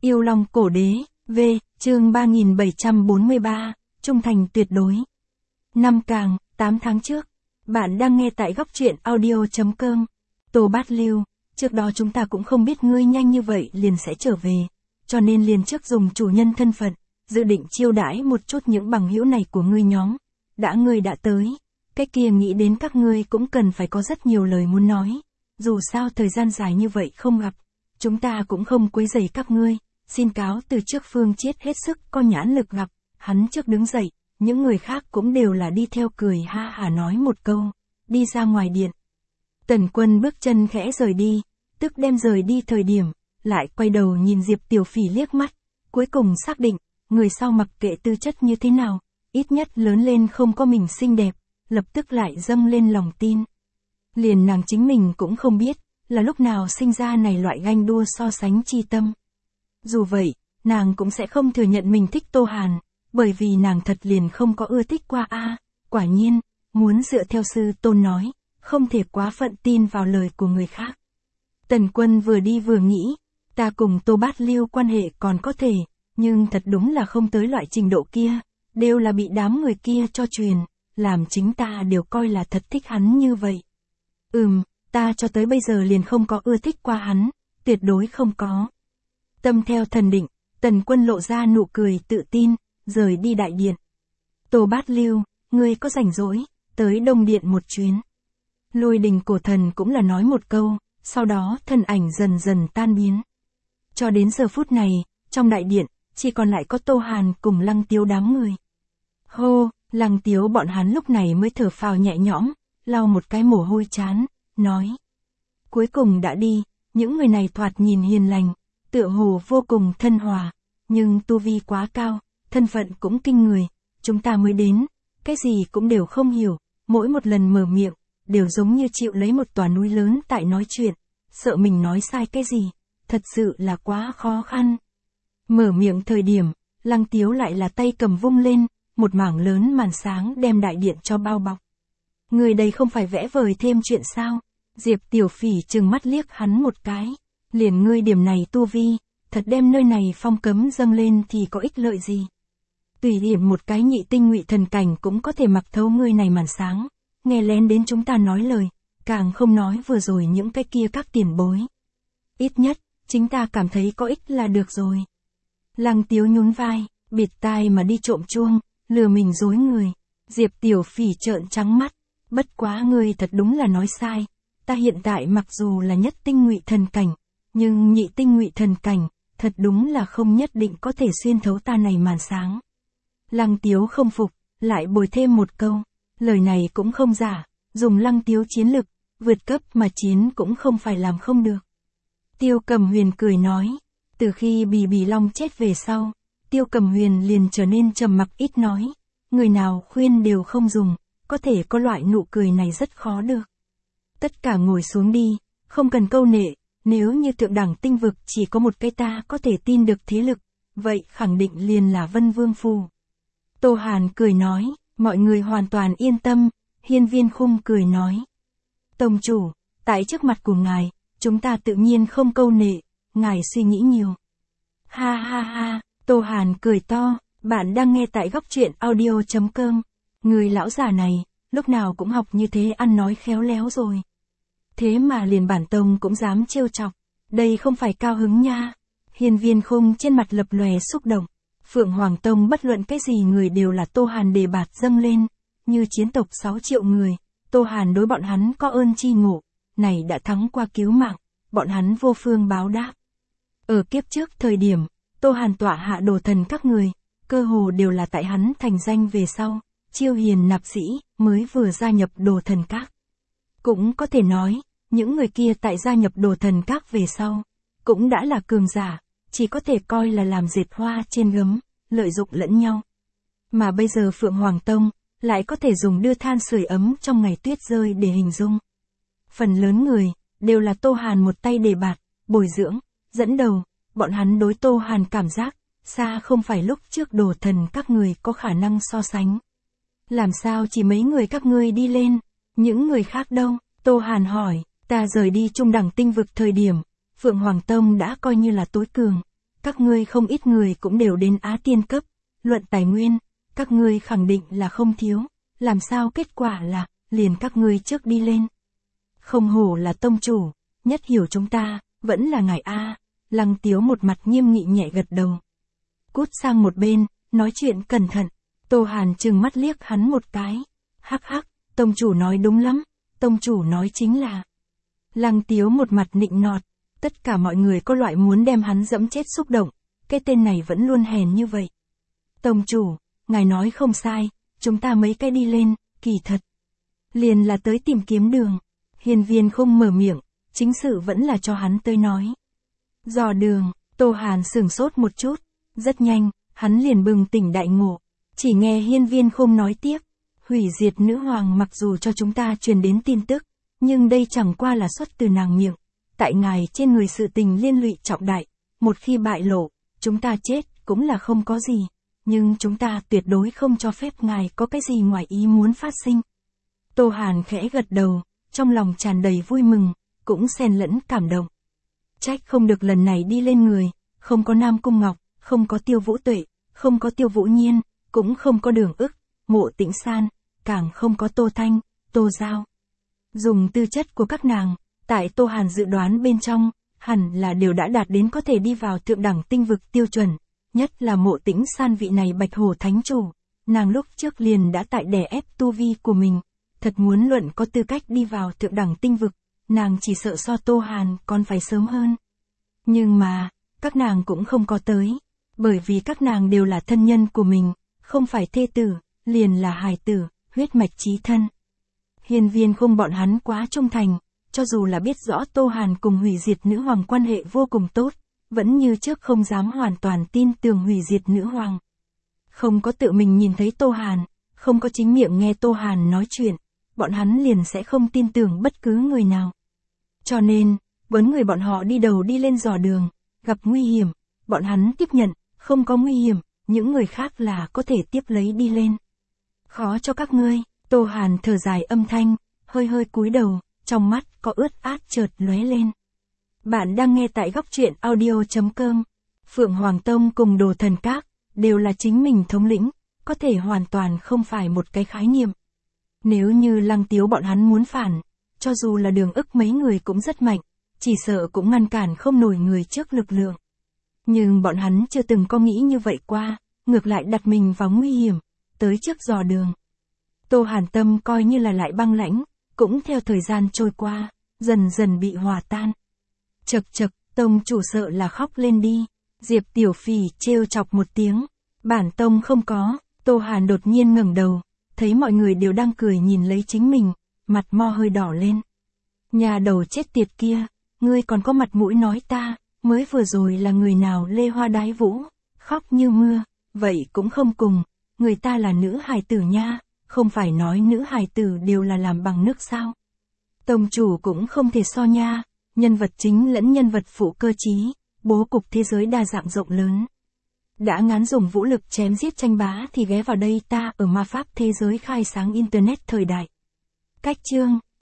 Yêu Long Cổ Đế, V, chương 3743, Trung thành tuyệt đối. Năm Càng, 8 tháng trước. Bạn đang nghe tại góc truyện audio.com. Tô Bát Lưu, trước đó chúng ta cũng không biết ngươi nhanh như vậy liền sẽ trở về, cho nên liền trước dùng chủ nhân thân phận, dự định chiêu đãi một chút những bằng hữu này của ngươi nhóm. Ngươi đã tới, cái kia nghĩ đến các ngươi cũng cần phải có rất nhiều lời muốn nói. Dù sao thời gian dài như vậy không gặp, chúng ta cũng không quấy rầy các ngươi, xin cáo từ trước. Phương Chiết hết sức có nhãn lực gặp, hắn trước đứng dậy, những người khác cũng đều là đi theo cười ha hả nói một câu, đi ra ngoài điện. Tần Quân bước chân khẽ rời đi, tức đem rời đi thời điểm, lại quay đầu nhìn Diệp Tiểu Phỉ liếc mắt, cuối cùng xác định, người sau mặc kệ tư chất như thế nào, ít nhất lớn lên không có mình xinh đẹp, lập tức lại dâng lên lòng tin. Liền nàng chính mình cũng không biết, là lúc nào sinh ra này loại ganh đua so sánh chi tâm. Dù vậy, nàng cũng sẽ không thừa nhận mình thích Tô Hàn, bởi vì nàng thật liền không có ưa thích qua quả nhiên, muốn dựa theo sư tôn nói, không thể quá phận tin vào lời của người khác. Tần Quân vừa đi vừa nghĩ, ta cùng Tô Bát Lưu quan hệ còn có thể, nhưng thật đúng là không tới loại trình độ kia, đều là bị đám người kia cho truyền, làm chính ta đều coi là thật thích hắn như vậy. Ta cho tới bây giờ liền không có ưa thích qua hắn, tuyệt đối không có. Tâm theo thần định, Tần Quân lộ ra nụ cười tự tin, rời đi đại điện. Tô Bát Lưu, ngươi có rảnh rỗi, tới Đông Điện một chuyến. Lôi Đình Cổ Thần cũng là nói một câu, sau đó thân ảnh dần dần tan biến. Cho đến giờ phút này, trong đại điện, chỉ còn lại có Tô Hàn cùng Lăng Tiếu đám người. Hô, Lăng Tiếu bọn hắn lúc này mới thở phào nhẹ nhõm, lau một cái mồ hôi chán, nói. Cuối cùng đã đi, những người này thoạt nhìn hiền lành, tựa hồ vô cùng thân hòa, nhưng tu vi quá cao, thân phận cũng kinh người, chúng ta mới đến, cái gì cũng đều không hiểu, mỗi một lần mở miệng, đều giống như chịu lấy một tòa núi lớn tại nói chuyện, sợ mình nói sai cái gì, thật sự là quá khó khăn. Mở miệng thời điểm, Lăng Tiếu lại là tay cầm vung lên, một mảng lớn màn sáng đem đại điện cho bao bọc. Người đây không phải vẽ vời thêm chuyện sao? Diệp Tiểu Phỉ trừng mắt liếc hắn một cái, liền ngươi điểm này tu vi, thật đem nơi này phong cấm dâng lên thì có ích lợi gì? Tùy điểm một cái nhị tinh ngụy thần cảnh cũng có thể mặc thấu ngươi này màn sáng, nghe lén đến chúng ta nói lời, càng không nói vừa rồi những cái kia các tiền bối. Ít nhất, chính ta cảm thấy có ích là được rồi. Lăng Tiếu nhún vai, bịt tai mà đi trộm chuông, lừa mình dối người. Diệp Tiểu Phỉ trợn trắng mắt, bất quá ngươi thật đúng là nói sai, ta hiện tại mặc dù là nhất tinh ngụy thần cảnh, nhưng nhị tinh ngụy thần cảnh, thật đúng là không nhất định có thể xuyên thấu ta này màn sáng. Lăng Tiếu không phục, lại bồi thêm một câu, lời này cũng không giả, dùng Lăng Tiếu chiến lực, vượt cấp mà chiến cũng không phải làm không được. Tiêu Cầm Huyền cười nói, từ khi Bì Bì Long chết về sau, Tiêu Cầm Huyền liền trở nên trầm mặc ít nói, người nào khuyên đều không dùng, có thể có loại nụ cười này rất khó được. Tất cả ngồi xuống đi, không cần câu nệ, nếu như thượng đẳng tinh vực chỉ có một cái ta có thể tin được thế lực, vậy khẳng định liền là Vân Vương Phù. Tô Hàn cười nói, mọi người hoàn toàn yên tâm. Hiên Viên Khung cười nói, tông chủ, tại trước mặt của ngài, chúng ta tự nhiên không câu nệ, ngài suy nghĩ nhiều. Ha ha ha, Tô Hàn cười to, bạn đang nghe tại góc truyện audio.com. Người lão già này, lúc nào cũng học như thế, ăn nói khéo léo rồi. Thế mà liền bản tông cũng dám trêu chọc, đây không phải cao hứng nha. Hiên Viên Khung trên mặt lập lòe xúc động. Phượng Hoàng Tông bất luận cái gì người đều là Tô Hàn đề bạt dâng lên, như chiến tộc 6 triệu người, Tô Hàn đối bọn hắn có ơn chi ngộ, này đã thắng qua cứu mạng, bọn hắn vô phương báo đáp. Ở kiếp trước thời điểm, Tô Hàn tọa hạ đồ thần các người, cơ hồ đều là tại hắn thành danh về sau, chiêu hiền nạp sĩ, mới vừa gia nhập đồ thần các. Cũng có thể nói, những người kia tại gia nhập đồ thần các về sau, cũng đã là cường giả, chỉ có thể coi là làm dệt hoa trên gấm, lợi dụng lẫn nhau. Mà bây giờ Phượng Hoàng Tông, lại có thể dùng đưa than sưởi ấm trong ngày tuyết rơi để hình dung. Phần lớn người, đều là Tô Hàn một tay đề bạt, bồi dưỡng, dẫn đầu, bọn hắn đối Tô Hàn cảm giác, xa không phải lúc trước đồ thần các người có khả năng so sánh. Làm sao chỉ mấy người các ngươi đi lên, những người khác đâu? Tô Hàn hỏi, ta rời đi trung đẳng tinh vực thời điểm, Phượng Hoàng Tông đã coi như là tối cường, các ngươi không ít người cũng đều đến Á Tiên cấp, luận tài nguyên, các ngươi khẳng định là không thiếu, làm sao kết quả là, liền các ngươi trước đi lên. Không hổ là tông chủ, nhất hiểu chúng ta, vẫn là ngài A, Lăng Tiếu một mặt nghiêm nghị nhẹ gật đầu. Cút sang một bên, nói chuyện cẩn thận, Tô Hàn trừng mắt liếc hắn một cái, hắc hắc, tông chủ nói đúng lắm, tông chủ nói chính là. Lăng Tiếu một mặt nịnh nọt, tất cả mọi người có loại muốn đem hắn dẫm chết xúc động, cái tên này vẫn luôn hèn như vậy. Tông chủ, ngài nói không sai, chúng ta mấy cái đi lên, kỳ thật. Liền là tới tìm kiếm đường. Hiên Viên không mở miệng, chính sự vẫn là cho hắn tới nói. Dò đường, Tô Hàn sửng sốt một chút, rất nhanh, hắn liền bừng tỉnh đại ngộ. Chỉ nghe Hiên Viên không nói tiếp, hủy diệt nữ hoàng mặc dù cho chúng ta truyền đến tin tức, nhưng đây chẳng qua là xuất từ nàng miệng. Tại ngài trên người sự tình liên lụy trọng đại, một khi bại lộ, chúng ta chết cũng là không có gì, nhưng chúng ta tuyệt đối không cho phép ngài có cái gì ngoài ý muốn phát sinh. Tô Hàn khẽ gật đầu, trong lòng tràn đầy vui mừng, cũng xen lẫn cảm động. Trách không được lần này đi lên người, không có Nam Cung Ngọc, không có Tiêu Vũ Tuệ, không có Tiêu Vũ Nhiên, cũng không có Đường Ức, Mộ Tĩnh San, càng không có Tô Thanh, Tô Giao. Dùng tư chất của các nàng, tại Tô Hàn dự đoán bên trong, hẳn là đều đã đạt đến có thể đi vào thượng đẳng tinh vực tiêu chuẩn, nhất là Mộ Tĩnh San vị này Bạch Hổ Thánh Chủ, nàng lúc trước liền đã tại đè ép tu vi của mình, thật muốn luận có tư cách đi vào thượng đẳng tinh vực, nàng chỉ sợ so Tô Hàn còn phải sớm hơn. Nhưng mà, các nàng cũng không có tới, bởi vì các nàng đều là thân nhân của mình, không phải thê tử, liền là hài tử, huyết mạch chí thân. Hiên Viên không bọn hắn quá trung thành, cho dù là biết rõ Tô Hàn cùng hủy diệt nữ hoàng quan hệ vô cùng tốt, vẫn như trước không dám hoàn toàn tin tưởng hủy diệt nữ hoàng. Không có tự mình nhìn thấy Tô Hàn, không có chính miệng nghe Tô Hàn nói chuyện, bọn hắn liền sẽ không tin tưởng bất cứ người nào. Cho nên, vấn người bọn họ đi đầu đi lên dò đường, gặp nguy hiểm, bọn hắn tiếp nhận, không có nguy hiểm, những người khác là có thể tiếp lấy đi lên. Khó cho các ngươi, Tô Hàn thở dài âm thanh, hơi hơi cúi đầu, trong mắt có ướt át chợt lóe lên. Bạn đang nghe tại góc truyện audio.com. Phượng Hoàng Tông cùng Đồ Thần Các, đều là chính mình thống lĩnh, có thể hoàn toàn không phải một cái khái niệm. Nếu như Lăng Tiếu bọn hắn muốn phản, cho dù là Đường Ức mấy người cũng rất mạnh, chỉ sợ cũng ngăn cản không nổi người trước lực lượng. Nhưng bọn hắn chưa từng có nghĩ như vậy qua, ngược lại đặt mình vào nguy hiểm, tới trước dò đường. Tô Hàn tâm coi như là lại băng lãnh, cũng theo thời gian trôi qua, dần dần bị hòa tan. Chậc chậc, tông chủ sợ là khóc lên đi. Diệp Tiểu Phỉ trêu chọc một tiếng. Bản tông không có. Tô Hàn đột nhiên ngẩng đầu, thấy mọi người đều đang cười nhìn lấy chính mình, mặt mo hơi đỏ lên. Nhà đầu chết tiệt kia, ngươi còn có mặt mũi nói ta, mới vừa rồi là người nào lê hoa đái vũ, khóc như mưa, vậy cũng không cùng, người ta là nữ hài tử nha, không phải nói nữ hài tử đều là làm bằng nước sao. Tông chủ cũng không thể so nha, nhân vật chính lẫn nhân vật phụ cơ trí, bố cục thế giới đa dạng rộng lớn. Đã ngán dùng vũ lực chém giết tranh bá thì ghé vào đây ta ở ma pháp thế giới khai sáng internet thời đại. Cách chương